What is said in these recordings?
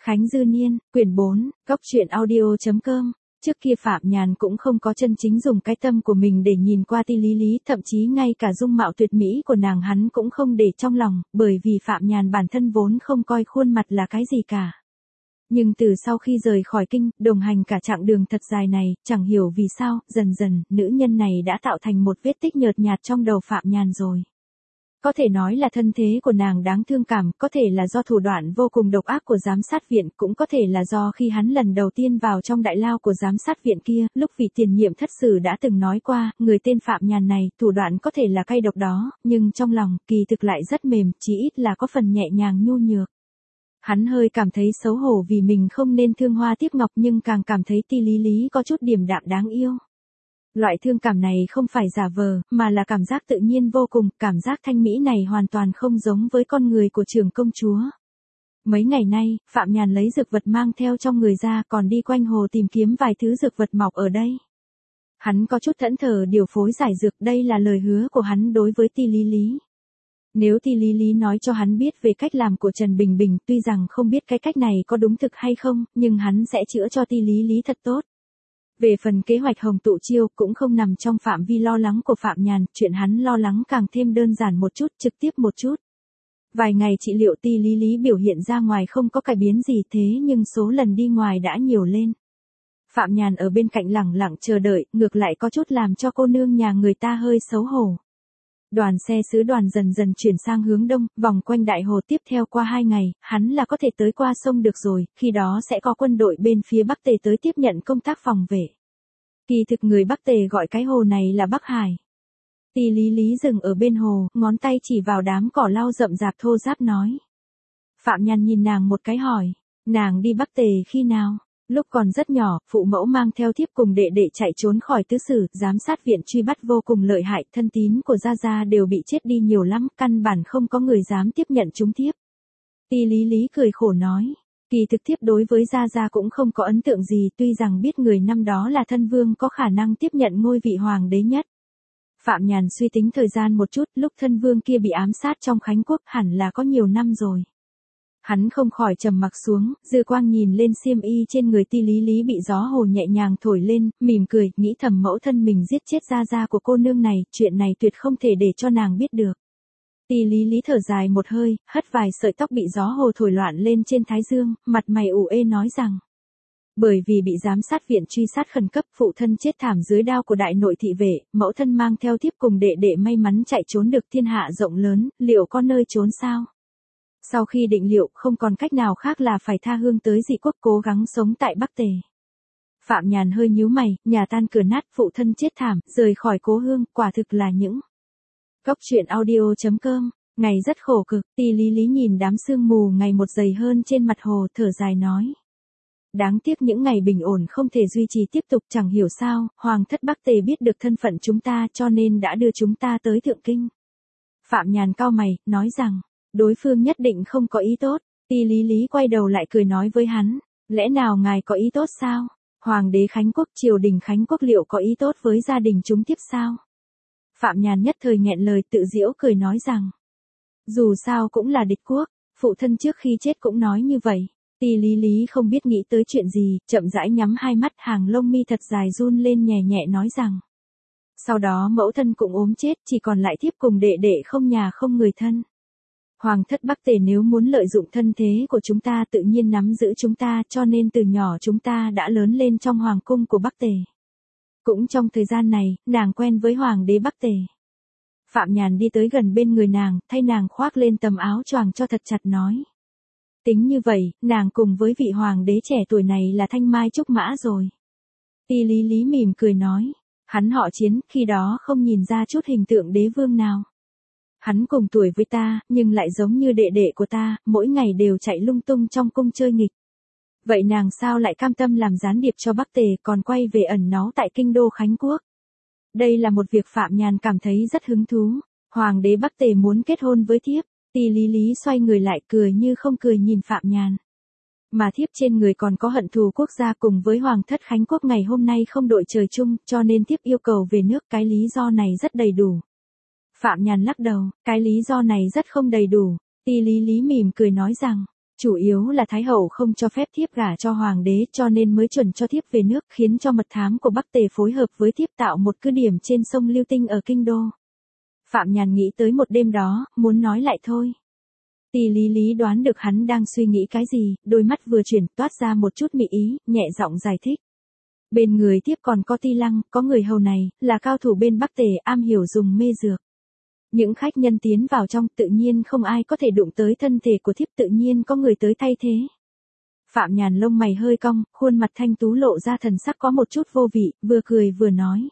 Khánh Dư Niên, quyển 4, Góc truyện audio.com. Trước kia Phạm Nhàn cũng không có chân chính dùng cái tâm của mình để nhìn qua Ti Lý Lý, thậm chí ngay cả dung mạo tuyệt mỹ của nàng hắn cũng không để trong lòng, bởi vì Phạm Nhàn bản thân vốn không coi khuôn mặt là cái gì cả. Nhưng từ sau khi rời khỏi kinh, đồng hành cả chặng đường thật dài này, chẳng hiểu vì sao, dần dần, nữ nhân này đã tạo thành một vết tích nhợt nhạt trong đầu Phạm Nhàn rồi. Có thể nói là thân thế của nàng đáng thương cảm, có thể là do thủ đoạn vô cùng độc ác của giám sát viện, cũng có thể là do khi hắn lần đầu tiên vào trong đại lao của giám sát viện kia, lúc vị tiền nhiệm thất sử đã từng nói qua, người tên Phạm Nhàn này, thủ đoạn có thể là cay độc đó, nhưng trong lòng, kỳ thực lại rất mềm, chí ít là có phần nhẹ nhàng nhu nhược. Hắn hơi cảm thấy xấu hổ vì mình không nên thương hoa tiếc ngọc, nhưng càng cảm thấy Ti Lý Lý có chút điềm đạm đáng yêu. Loại thương cảm này không phải giả vờ, mà là cảm giác tự nhiên vô cùng, cảm giác thanh mỹ này hoàn toàn không giống với con người của trưởng công chúa. Mấy ngày nay, Phạm Nhàn lấy dược vật mang theo trong người ra, còn đi quanh hồ tìm kiếm vài thứ dược vật mọc ở đây. Hắn có chút thẫn thờ điều phối giải dược, đây là lời hứa của hắn đối với Ti Lý Lý. Nếu Ti Lý Lý nói cho hắn biết về cách làm của Trần Bình Bình, tuy rằng không biết cái cách này có đúng thực hay không, nhưng hắn sẽ chữa cho Ti Lý Lý thật tốt. Về phần kế hoạch Hồng Tụ Chiêu cũng không nằm trong phạm vi lo lắng của Phạm Nhàn, chuyện hắn lo lắng càng thêm đơn giản một chút, trực tiếp một chút. Vài ngày trị liệu Ti Lý Lý biểu hiện ra ngoài không có cải biến gì, thế nhưng số lần đi ngoài đã nhiều lên. Phạm Nhàn ở bên cạnh lẳng lặng chờ đợi, ngược lại có chút làm cho cô nương nhà người ta hơi xấu hổ. Đoàn xe sứ đoàn dần dần chuyển sang hướng đông, vòng quanh đại hồ, tiếp theo qua 2 ngày, hắn là có thể tới qua sông được rồi, khi đó sẽ có quân đội bên phía Bắc Tề tới tiếp nhận công tác phòng vệ. Kỳ thực người Bắc Tề gọi cái hồ này là Bắc Hải. Ti Lý Lý dừng ở bên hồ, ngón tay chỉ vào đám cỏ lau rậm rạp thô ráp nói. Phạm Nhàn nhìn nàng một cái hỏi, nàng đi Bắc Tề khi nào? Lúc còn rất nhỏ, phụ mẫu mang theo thiếp cùng đệ đệ chạy trốn khỏi tứ sử, giám sát viện truy bắt vô cùng lợi hại, thân tín của gia gia đều bị chết đi nhiều lắm, căn bản không có người dám tiếp nhận chúng thiếp. Ti Lý Lý cười khổ nói, kỳ thực thiếp đối với gia gia cũng không có ấn tượng gì, tuy rằng biết người năm đó là thân vương có khả năng tiếp nhận ngôi vị hoàng đế nhất. Phạm Nhàn suy tính thời gian một chút, lúc thân vương kia bị ám sát trong Khánh Quốc hẳn là có nhiều năm rồi. Hắn không khỏi trầm mặc xuống, dư quang nhìn lên xiêm y trên người Ti Lý Lý bị gió hồ nhẹ nhàng thổi lên, mỉm cười, nghĩ thầm mẫu thân mình giết chết gia gia của cô nương này, chuyện này tuyệt không thể để cho nàng biết được. Ti Lý Lý thở dài một hơi, hất vài sợi tóc bị gió hồ thổi loạn lên trên thái dương, mặt mày ủ ê nói rằng. Bởi vì bị giám sát viện truy sát khẩn cấp, phụ thân chết thảm dưới đao của đại nội thị vệ, mẫu thân mang theo thiếp cùng đệ đệ may mắn chạy trốn được thiên hạ rộng lớn, liệu có nơi trốn sao? Sau khi định liệu, không còn cách nào khác là phải tha hương tới dị quốc, cố gắng sống tại Bắc Tề. Phạm Nhàn hơi nhíu mày, nhà tan cửa nát, phụ thân chết thảm, rời khỏi cố hương, quả thực là những. Góc truyện audio.com, ngày rất khổ cực, Ti Lý Lý nhìn đám sương mù ngày một dày hơn trên mặt hồ, thở dài nói. Đáng tiếc những ngày bình ổn không thể duy trì tiếp tục, chẳng hiểu sao, Hoàng thất Bắc Tề biết được thân phận chúng ta cho nên đã đưa chúng ta tới Thượng Kinh. Phạm Nhàn cau mày, nói rằng. Đối phương nhất định không có ý tốt. Ti Lý Lý quay đầu lại cười nói với hắn, lẽ nào ngài có ý tốt sao? Hoàng đế Khánh Quốc, triều đình Khánh Quốc liệu có ý tốt với gia đình chúng tiếp sao? Phạm Nhàn nhất thời nghẹn lời, tự giễu cười nói rằng, dù sao cũng là địch quốc, phụ thân trước khi chết cũng nói như vậy. Ti Lý Lý không biết nghĩ tới chuyện gì, chậm rãi nhắm hai mắt, hàng lông mi thật dài run lên nhẹ nhẹ nói rằng. Sau đó mẫu thân cũng ốm chết, chỉ còn lại thiếp cùng đệ đệ không nhà không người thân. Hoàng thất Bắc Tề nếu muốn lợi dụng thân thế của chúng ta tự nhiên nắm giữ chúng ta, cho nên từ nhỏ chúng ta đã lớn lên trong hoàng cung của Bắc Tề. Cũng trong thời gian này, nàng quen với hoàng đế Bắc Tề. Phạm Nhàn đi tới gần bên người nàng, thay nàng khoác lên tấm áo choàng cho thật chặt nói. Tính như vậy, nàng cùng với vị hoàng đế trẻ tuổi này là thanh mai trúc mã rồi. Ti Lý Lý mỉm cười nói, hắn họ Chiến, khi đó không nhìn ra chút hình tượng đế vương nào. Hắn cùng tuổi với ta, nhưng lại giống như đệ đệ của ta, mỗi ngày đều chạy lung tung trong cung chơi nghịch. Vậy nàng sao lại cam tâm làm gián điệp cho Bắc Tề, còn quay về ẩn náu tại kinh đô Khánh Quốc? Đây là một việc Phạm Nhàn cảm thấy rất hứng thú. Hoàng đế Bắc Tề muốn kết hôn với thiếp. Ti Lý Lý xoay người lại, cười như không cười nhìn Phạm Nhàn. Mà thiếp trên người còn có hận thù quốc gia, cùng với Hoàng thất Khánh Quốc ngày hôm nay không đội trời chung, cho nên thiếp yêu cầu về nước, cái lý do này rất đầy đủ. Phạm Nhàn lắc đầu, cái lý do này rất không đầy đủ. Ti Lý Lý mỉm cười nói rằng, Chủ yếu là Thái Hậu không cho phép thiếp gả cho Hoàng đế cho nên mới chuẩn cho thiếp về nước, khiến cho mật thám của Bắc Tề phối hợp với thiếp tạo một cứ điểm trên sông Lưu Tinh ở Kinh Đô. Phạm Nhàn nghĩ tới một đêm đó, muốn nói lại thôi. Tỷ Lý Lý đoán được hắn đang suy nghĩ cái gì, đôi mắt vừa chuyển toát ra một chút mị ý, nhẹ giọng giải thích. Bên người thiếp còn có Ti Lăng, có người hầu này, là cao thủ bên Bắc Tề am hiểu dùng mê dược. Những khách nhân tiến vào trong tự nhiên không ai có thể đụng tới thân thể của thiếp, tự nhiên có người tới thay thế. Phạm Nhàn lông mày hơi cong, khuôn mặt thanh tú lộ ra thần sắc có một chút vô vị, vừa cười vừa nói.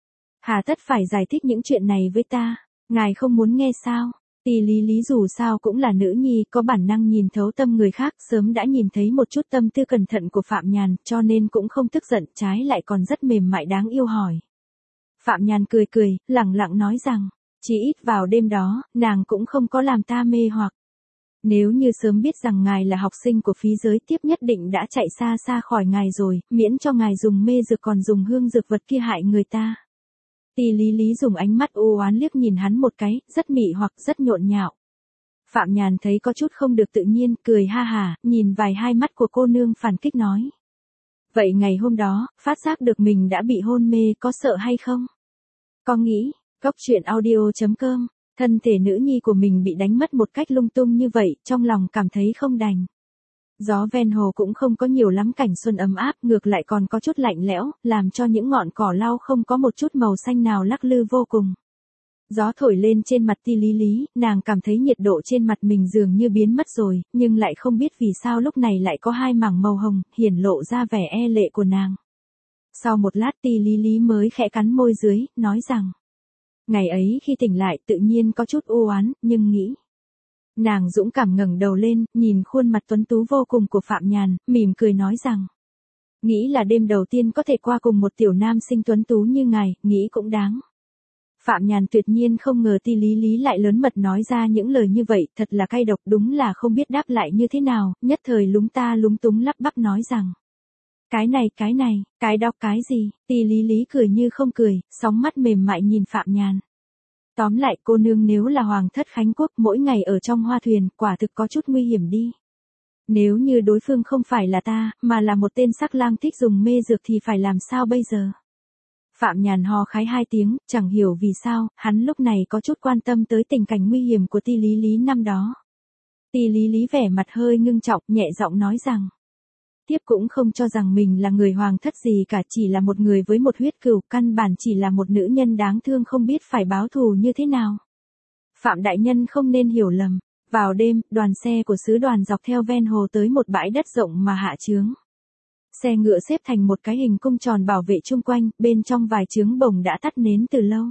Hà tất phải giải thích những chuyện này với ta, ngài không muốn nghe sao? Tỷ Lý Lý dù sao cũng là nữ nhi, có bản năng nhìn thấu tâm người khác, sớm đã nhìn thấy một chút tâm tư cẩn thận của Phạm Nhàn, cho nên cũng không tức giận, trái lại còn rất mềm mại đáng yêu hỏi. Phạm Nhàn cười cười, lẳng lặng nói rằng, chỉ ít vào đêm đó, nàng cũng không có làm ta mê hoặc. Nếu như sớm biết rằng ngài là học sinh của phí giới tiếp nhất định đã chạy xa xa khỏi ngài rồi, miễn cho ngài dùng mê dược còn dùng hương dược vật kia hại người ta. Tỷ Lý Lý dùng ánh mắt u oán liếc nhìn hắn một cái, rất mị hoặc rất nhộn nhạo. Phạm Nhàn thấy có chút không được tự nhiên, cười ha hà, nhìn vài hai mắt của cô nương phản kích nói. Vậy ngày hôm đó, phát giác được mình đã bị hôn mê có sợ hay không? Có nghĩ, Cốc truyện audio.com, thân thể nữ nhi của mình bị đánh mất một cách lung tung như vậy, trong lòng cảm thấy không đành. Gió ven hồ cũng không có nhiều lắm cảnh xuân ấm áp, ngược lại còn có chút lạnh lẽo, làm cho những ngọn cỏ lau không có một chút màu xanh nào lắc lư vô cùng. Gió thổi lên trên mặt Ti Lý Lý, nàng cảm thấy nhiệt độ trên mặt mình dường như biến mất rồi, nhưng lại không biết vì sao lúc này lại có hai mảng màu hồng, hiển lộ ra vẻ e lệ của nàng. Sau một lát Ti Lý Lý mới khẽ cắn môi dưới, nói rằng. Ngày ấy khi tỉnh lại tự nhiên có chút u oán, nhưng nghĩ. Nàng dũng cảm ngẩng đầu lên, nhìn khuôn mặt tuấn tú vô cùng của Phạm Nhàn, mỉm cười nói rằng. Nghĩ là đêm đầu tiên có thể qua cùng một tiểu nam sinh tuấn tú như ngài, nghĩ cũng đáng. Phạm Nhàn tuyệt nhiên không ngờ Ti Lý Lý lại lớn mật nói ra những lời như vậy, thật là cay độc, đúng là không biết đáp lại như thế nào, nhất thời lúng ta lúng túng lắp bắp nói rằng. Cái này, cái đó cái gì? Ti Lý Lý cười như không cười, sóng mắt mềm mại nhìn Phạm Nhàn. Tóm lại cô nương nếu là hoàng thất Khánh Quốc mỗi ngày ở trong hoa thuyền, quả thực có chút nguy hiểm đi. Nếu như đối phương không phải là ta, mà là một tên sắc lang thích dùng mê dược thì phải làm sao bây giờ? Phạm Nhàn ho khái hai tiếng, chẳng hiểu vì sao, hắn lúc này có chút quan tâm tới tình cảnh nguy hiểm của Ti Lý Lý năm đó. Ti Lý Lý vẻ mặt hơi ngưng trọng, nhẹ giọng nói rằng. Tiếp cũng không cho rằng mình là người hoàng thất gì cả, chỉ là một người với một huyết cừu, căn bản chỉ là một nữ nhân đáng thương không biết phải báo thù như thế nào. Phạm đại nhân không nên hiểu lầm. Vào đêm, đoàn xe của sứ đoàn dọc theo ven hồ tới một bãi đất rộng mà hạ chướng. Xe ngựa xếp thành một cái hình cung tròn bảo vệ chung quanh, bên trong vài chướng bồng đã tắt nến từ lâu.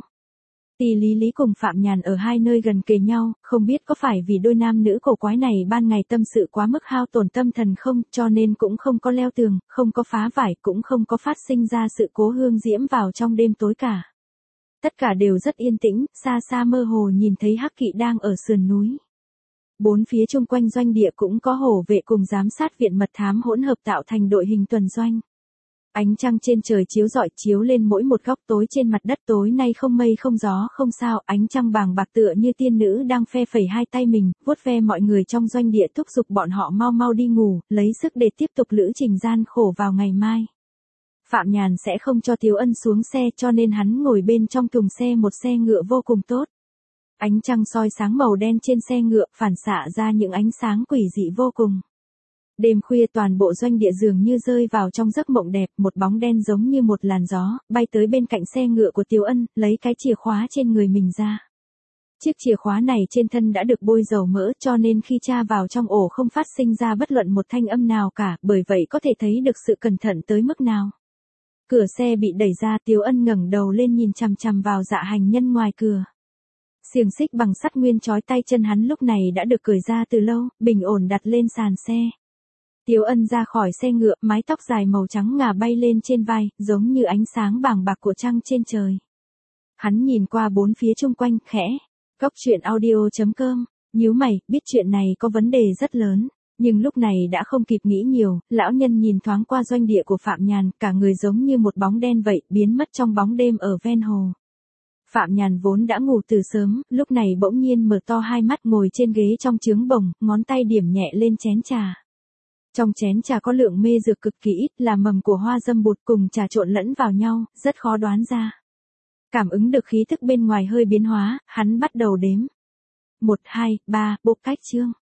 Ti Lý Lý cùng Phạm Nhàn ở hai nơi gần kề nhau, không biết có phải vì đôi nam nữ cổ quái này ban ngày tâm sự quá mức hao tổn tâm thần không, cho nên cũng không có leo tường, không có phá vải, cũng không có phát sinh ra sự cố hương diễm vào trong đêm tối cả. Tất cả đều rất yên tĩnh, xa xa mơ hồ nhìn thấy hắc kỵ đang ở sườn núi. Bốn phía chung quanh doanh địa cũng có hổ vệ cùng giám sát viện mật thám hỗn hợp tạo thành đội hình tuần doanh. Ánh trăng trên trời chiếu rọi chiếu lên mỗi một góc tối trên mặt đất tối nay không mây không gió không sao, ánh trăng bàng bạc tựa như tiên nữ đang phe phẩy hai tay mình, vuốt ve mọi người trong doanh địa thúc giục bọn họ mau mau đi ngủ, lấy sức để tiếp tục lữ trình gian khổ vào ngày mai. Phạm Nhàn sẽ không cho Tiếu Ân xuống xe cho nên hắn ngồi bên trong thùng xe một xe ngựa vô cùng tốt. Ánh trăng soi sáng màu đen trên xe ngựa phản xạ ra những ánh sáng quỷ dị vô cùng. Đêm khuya toàn bộ doanh địa dường như rơi vào trong giấc mộng đẹp, một bóng đen giống như một làn gió, bay tới bên cạnh xe ngựa của Tiếu Ân, lấy cái chìa khóa trên người mình ra. Chiếc chìa khóa này trên thân đã được bôi dầu mỡ cho nên khi tra vào trong ổ không phát sinh ra bất luận một thanh âm nào cả, bởi vậy có thể thấy được sự cẩn thận tới mức nào. Cửa xe bị đẩy ra, Tiếu Ân ngẩng đầu lên nhìn chằm chằm vào Dạ Hành Nhân ngoài cửa. Xiềng xích bằng sắt nguyên trói tay chân hắn lúc này đã được cởi ra từ lâu, bình ổn đặt lên sàn xe. Tiếu Ân ra khỏi xe ngựa, mái tóc dài màu trắng ngà bay lên trên vai, giống như ánh sáng bàng bạc của trăng trên trời. Hắn nhìn qua bốn phía chung quanh, khẽ. Cốc truyện audio.com, nhíu mày, biết chuyện này có vấn đề rất lớn. Nhưng lúc này đã không kịp nghĩ nhiều, lão nhân nhìn thoáng qua doanh địa của Phạm Nhàn, cả người giống như một bóng đen vậy, biến mất trong bóng đêm ở ven hồ. Phạm Nhàn vốn đã ngủ từ sớm, lúc này bỗng nhiên mở to hai mắt ngồi trên ghế trong trướng bồng, ngón tay điểm nhẹ lên chén trà. Trong chén trà có lượng mê dược cực kỳ ít, là mầm của hoa dâm bụt cùng trà trộn lẫn vào nhau, rất khó đoán ra. Cảm ứng được khí thức bên ngoài hơi biến hóa, hắn bắt đầu đếm. 1, 2, 3, bộc cách chương.